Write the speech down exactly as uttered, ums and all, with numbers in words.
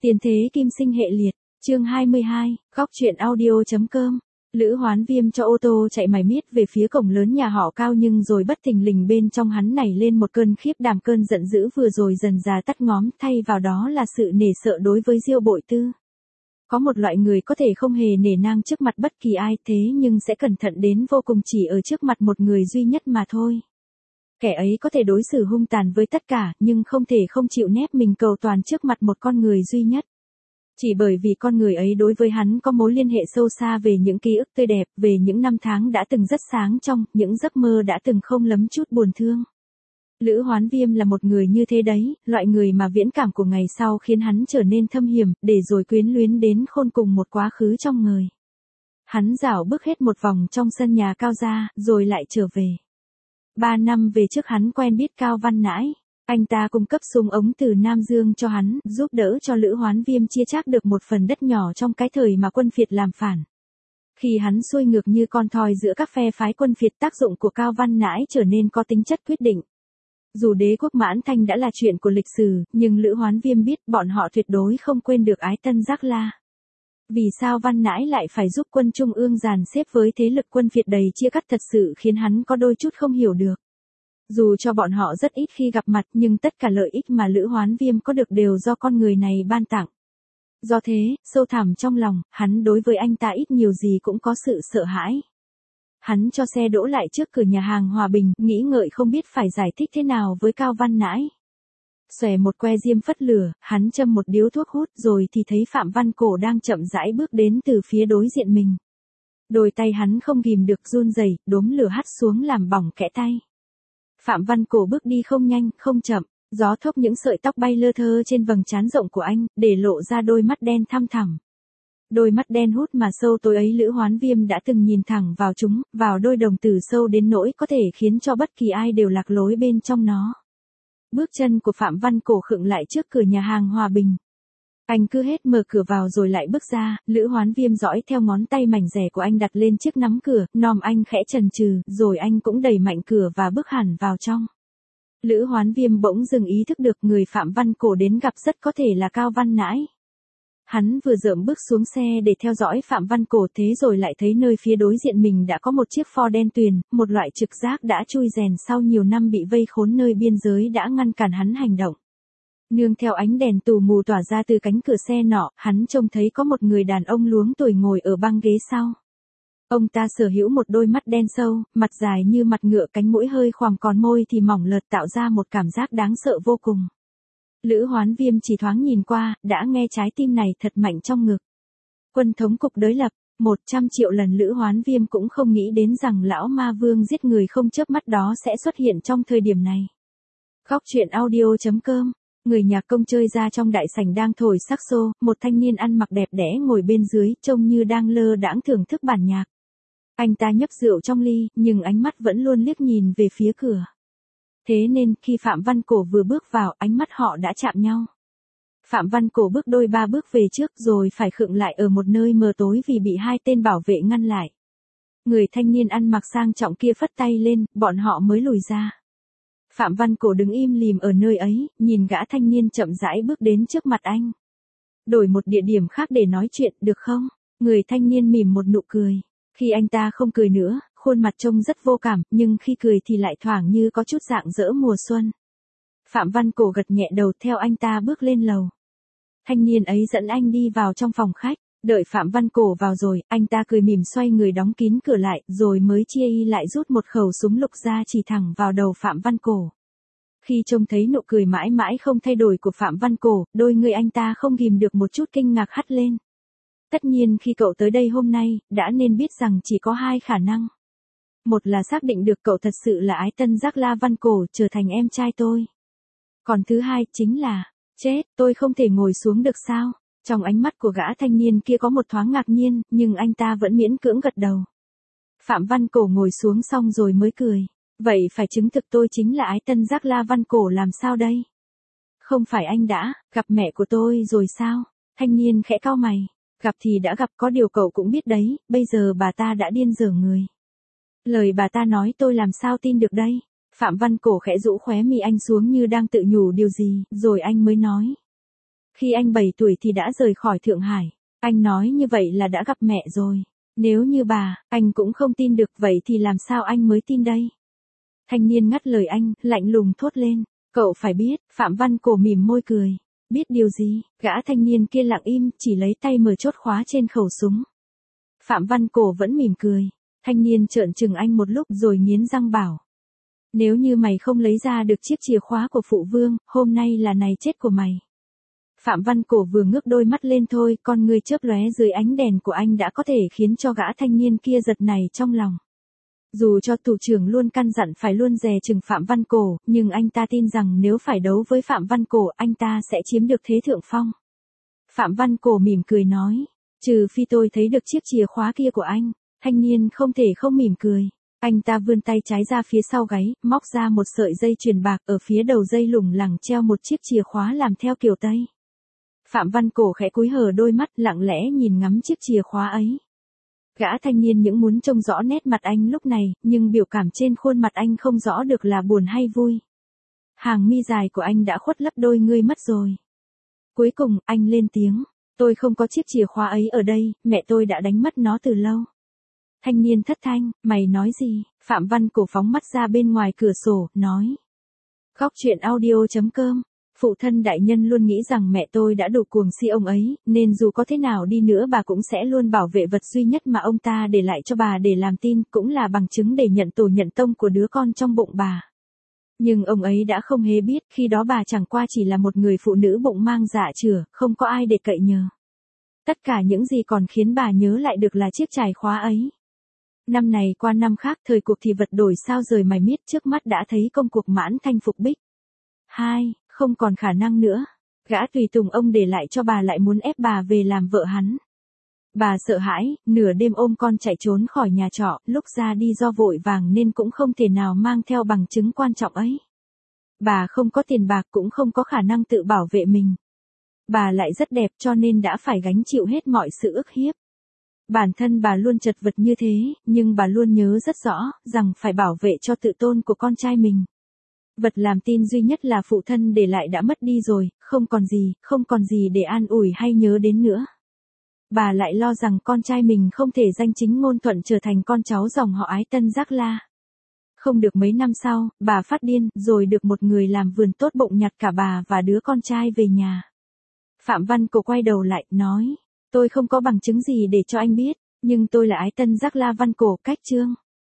Tiền thế kim sinh hệ liệt, chương hai mươi hai, góc truyện audio.com. Lữ Hoán Viêm cho ô tô chạy mải miết về phía cổng lớn nhà họ Cao, nhưng rồi bất thình lình bên trong hắn nảy lên một cơn khiếp đảm, cơn giận dữ vừa rồi dần dà tắt ngóm, thay vào đó là sự nể sợ đối với Diêu Bội Tư. Có một loại người có thể không hề nể nang trước mặt bất kỳ ai, thế nhưng sẽ cẩn thận đến vô cùng chỉ ở trước mặt một người duy nhất mà thôi. Kẻ ấy có thể đối xử hung tàn với tất cả, nhưng không thể không chịu nép mình cầu toàn trước mặt một con người duy nhất. Chỉ bởi vì con người ấy đối với hắn có mối liên hệ sâu xa về những ký ức tươi đẹp, về những năm tháng đã từng rất sáng trong, những giấc mơ đã từng không lắm chút buồn thương. Lữ Hoán Viêm là một người như thế đấy, loại người mà viễn cảm của ngày sau khiến hắn trở nên thâm hiểm, để rồi quyến luyến đến khôn cùng một quá khứ trong người. Hắn dạo bước hết một vòng trong sân nhà Cao gia, rồi lại trở về. Ba năm về trước hắn quen biết Cao Văn Nãi. Anh ta cung cấp súng ống từ Nam Dương cho hắn, giúp đỡ cho Lữ Hoán Viêm chia chác được một phần đất nhỏ trong cái thời mà quân phiệt làm phản. Khi hắn xuôi ngược như con thoi giữa các phe phái quân phiệt, tác dụng của Cao Văn Nãi trở nên có tính chất quyết định. Dù đế quốc Mãn Thanh đã là chuyện của lịch sử, nhưng Lữ Hoán Viêm biết bọn họ tuyệt đối không quên được Ái Tân Giác La. Vì sao Văn Nãi lại phải giúp quân Trung ương dàn xếp với thế lực quân phiệt đầy chia cắt thật sự khiến hắn có đôi chút không hiểu được. Dù cho bọn họ rất ít khi gặp mặt, nhưng tất cả lợi ích mà Lữ Hoán Viêm có được đều do con người này ban tặng. Do thế, sâu thẳm trong lòng, hắn đối với anh ta ít nhiều gì cũng có sự sợ hãi. Hắn cho xe đỗ lại trước cửa nhà hàng Hòa Bình, nghĩ ngợi không biết phải giải thích thế nào với Cao Văn Nãi. Xòe một que diêm phất lửa, hắn châm một điếu thuốc hút, rồi thì thấy Phạm Văn Cổ đang chậm rãi bước đến từ phía đối diện mình. Đôi tay hắn không ghìm được run rẩy, đốm lửa hắt xuống làm bỏng kẽ tay. Phạm Văn Cổ bước đi không nhanh, không chậm, gió thốc những sợi tóc bay lơ thơ trên vầng trán rộng của anh, để lộ ra đôi mắt đen thăm thẳm. Đôi mắt đen hút mà sâu tối ấy Lữ Hoán Viêm đã từng nhìn thẳng vào chúng, vào đôi đồng tử sâu đến nỗi có thể khiến cho bất kỳ ai đều lạc lối bên trong nó. Bước chân của Phạm Văn Cổ khựng lại trước cửa nhà hàng Hòa Bình. Anh cứ hết mở cửa vào rồi lại bước ra, Lữ Hoán Viêm dõi theo ngón tay mảnh rẻ của anh đặt lên chiếc nắm cửa, nòm anh khẽ chần chừ, rồi anh cũng đẩy mạnh cửa và bước hẳn vào trong. Lữ Hoán Viêm bỗng dừng ý thức được người Phạm Văn Cổ đến gặp rất có thể là Cao Văn Nãi. Hắn vừa dợm bước xuống xe để theo dõi Phạm Văn Cổ, thế rồi lại thấy nơi phía đối diện mình đã có một chiếc Ford đen tuyền, một loại trực giác đã chui rèn sau nhiều năm bị vây khốn nơi biên giới đã ngăn cản hắn hành động. Nương theo ánh đèn tù mù tỏa ra từ cánh cửa xe nọ, hắn trông thấy có một người đàn ông luống tuổi ngồi ở băng ghế sau. Ông ta sở hữu một đôi mắt đen sâu, mặt dài như mặt ngựa, cánh mũi hơi khoằm, còn môi thì mỏng lợt, tạo ra một cảm giác đáng sợ vô cùng. Lữ Hoán Viêm chỉ thoáng nhìn qua, đã nghe trái tim này thật mạnh trong ngực. Quân thống cục đối lập, một trăm triệu lần Lữ Hoán Viêm cũng không nghĩ đến rằng lão ma vương giết người không chớp mắt đó sẽ xuất hiện trong thời điểm này. Góc truyện audio.com. Người nhạc công chơi ra trong đại sảnh đang thổi saxo, một thanh niên ăn mặc đẹp đẽ ngồi bên dưới, trông như đang lơ đãng thưởng thức bản nhạc. Anh ta nhấp rượu trong ly, nhưng ánh mắt vẫn luôn liếc nhìn về phía cửa. Thế nên, khi Phạm Văn Cổ vừa bước vào, ánh mắt họ đã chạm nhau. Phạm Văn Cổ bước đôi ba bước về trước rồi phải khựng lại ở một nơi mờ tối vì bị hai tên bảo vệ ngăn lại. Người thanh niên ăn mặc sang trọng kia phất tay lên, bọn họ mới lùi ra. Phạm Văn Cổ đứng im lìm ở nơi ấy, nhìn gã thanh niên chậm rãi bước đến trước mặt anh. Đổi một địa điểm khác để nói chuyện, được không? Người thanh niên mỉm một nụ cười. Khi anh ta không cười nữa, khuôn mặt trông rất vô cảm, nhưng khi cười thì lại thoảng như có chút rạng rỡ mùa xuân. Phạm Văn Cổ gật nhẹ đầu theo anh ta bước lên lầu. Thanh niên ấy dẫn anh đi vào trong phòng khách. Đợi Phạm Văn Cổ vào rồi, anh ta cười mỉm xoay người đóng kín cửa lại, rồi mới chia y lại rút một khẩu súng lục ra chỉ thẳng vào đầu Phạm Văn Cổ. Khi trông thấy nụ cười mãi mãi không thay đổi của Phạm Văn Cổ, đôi người anh ta không ghìm được một chút kinh ngạc hắt lên. Tất nhiên khi cậu tới đây hôm nay, đã nên biết rằng chỉ có hai khả năng. Một là xác định được cậu thật sự là Ái Tân Giác La Văn Cổ, trở thành em trai tôi. Còn thứ hai chính là, chết, tôi không thể ngồi xuống được sao? Trong ánh mắt của gã thanh niên kia có một thoáng ngạc nhiên, nhưng anh ta vẫn miễn cưỡng gật đầu. Phạm Văn Cổ ngồi xuống xong rồi mới cười. Vậy phải chứng thực tôi chính là Ái Tân Giác La Văn Cổ làm sao đây? Không phải anh đã gặp mẹ của tôi rồi sao? Thanh niên khẽ cau mày. Gặp thì đã gặp, có điều cậu cũng biết đấy, bây giờ bà ta đã điên dở người. Lời bà ta nói tôi làm sao tin được đây? Phạm Văn Cổ khẽ rũ khóe mi anh xuống như đang tự nhủ điều gì, rồi anh mới nói. Khi anh bảy tuổi thì đã rời khỏi Thượng Hải. Anh nói như vậy là đã gặp mẹ rồi. Nếu như bà, anh cũng không tin được, vậy thì làm sao anh mới tin đây? Thanh niên ngắt lời anh, lạnh lùng thốt lên. Cậu phải biết, Phạm Văn Cổ mỉm môi cười. Biết điều gì? Gã thanh niên kia lặng im, chỉ lấy tay mở chốt khóa trên khẩu súng. Phạm Văn Cổ vẫn mỉm cười. Thanh niên trợn trừng anh một lúc rồi nghiến răng bảo. Nếu như mày không lấy ra được chiếc chìa khóa của phụ vương, hôm nay là ngày chết của mày. Phạm Văn Cổ vừa ngước đôi mắt lên thôi, con người chớp lóe dưới ánh đèn của anh đã có thể khiến cho gã thanh niên kia giật nảy trong lòng. Dù cho thủ trưởng luôn căn dặn phải luôn dè chừng Phạm Văn Cổ, nhưng anh ta tin rằng nếu phải đấu với Phạm Văn Cổ, anh ta sẽ chiếm được thế thượng phong. Phạm Văn Cổ mỉm cười nói, trừ phi tôi thấy được chiếc chìa khóa kia của anh. Thanh niên không thể không mỉm cười. Anh ta vươn tay trái ra phía sau gáy, móc ra một sợi dây chuyền bạc, ở phía đầu dây lủng lẳng treo một chiếc chìa khóa làm theo kiểu Tây. Phạm Văn Cổ khẽ cúi hở đôi mắt, lặng lẽ nhìn ngắm chiếc chìa khóa ấy. Gã thanh niên những muốn trông rõ nét mặt anh lúc này, nhưng biểu cảm trên khuôn mặt anh không rõ được là buồn hay vui. Hàng mi dài của anh đã khuất lấp đôi ngươi mất rồi. Cuối cùng, anh lên tiếng. Tôi không có chiếc chìa khóa ấy ở đây, mẹ tôi đã đánh mất nó từ lâu. Thanh niên thất thanh, mày nói gì? Phạm Văn Cổ phóng mắt ra bên ngoài cửa sổ, nói. Góc truyện audio chấm com. Phụ thân đại nhân luôn nghĩ rằng mẹ tôi đã đủ cuồng si ông ấy, nên dù có thế nào đi nữa bà cũng sẽ luôn bảo vệ vật duy nhất mà ông ta để lại cho bà để làm tin, cũng là bằng chứng để nhận tổ nhận tông của đứa con trong bụng bà. Nhưng ông ấy đã không hề biết, khi đó bà chẳng qua chỉ là một người phụ nữ bụng mang dạ chửa, không có ai để cậy nhờ. Tất cả những gì còn khiến bà nhớ lại được là chiếc chìa khóa ấy. Năm này qua năm khác, thời cuộc thì vật đổi sao rời mày miết, trước mắt đã thấy công cuộc mãn thanh phục bích. Hai, không còn khả năng nữa. Gã tùy tùng ông để lại cho bà lại muốn ép bà về làm vợ hắn. Bà sợ hãi, nửa đêm ôm con chạy trốn khỏi nhà trọ, lúc ra đi do vội vàng nên cũng không thể nào mang theo bằng chứng quan trọng ấy. Bà không có tiền bạc cũng không có khả năng tự bảo vệ mình. Bà lại rất đẹp cho nên đã phải gánh chịu hết mọi sự ức hiếp. Bản thân bà luôn chật vật như thế, nhưng bà luôn nhớ rất rõ, rằng phải bảo vệ cho tự tôn của con trai mình. Vật làm tin duy nhất là phụ thân để lại đã mất đi rồi, không còn gì, không còn gì để an ủi hay nhớ đến nữa. Bà lại lo rằng con trai mình không thể danh chính ngôn thuận trở thành con cháu dòng họ Ái Tân Giác La. Không được mấy năm sau, bà phát điên, rồi được một người làm vườn tốt bụng nhặt cả bà và đứa con trai về nhà. Phạm Văn Cổ quay đầu lại, nói, tôi không có bằng chứng gì để cho anh biết, nhưng tôi là Ái Tân Giác La Văn Cổ, cách Trương.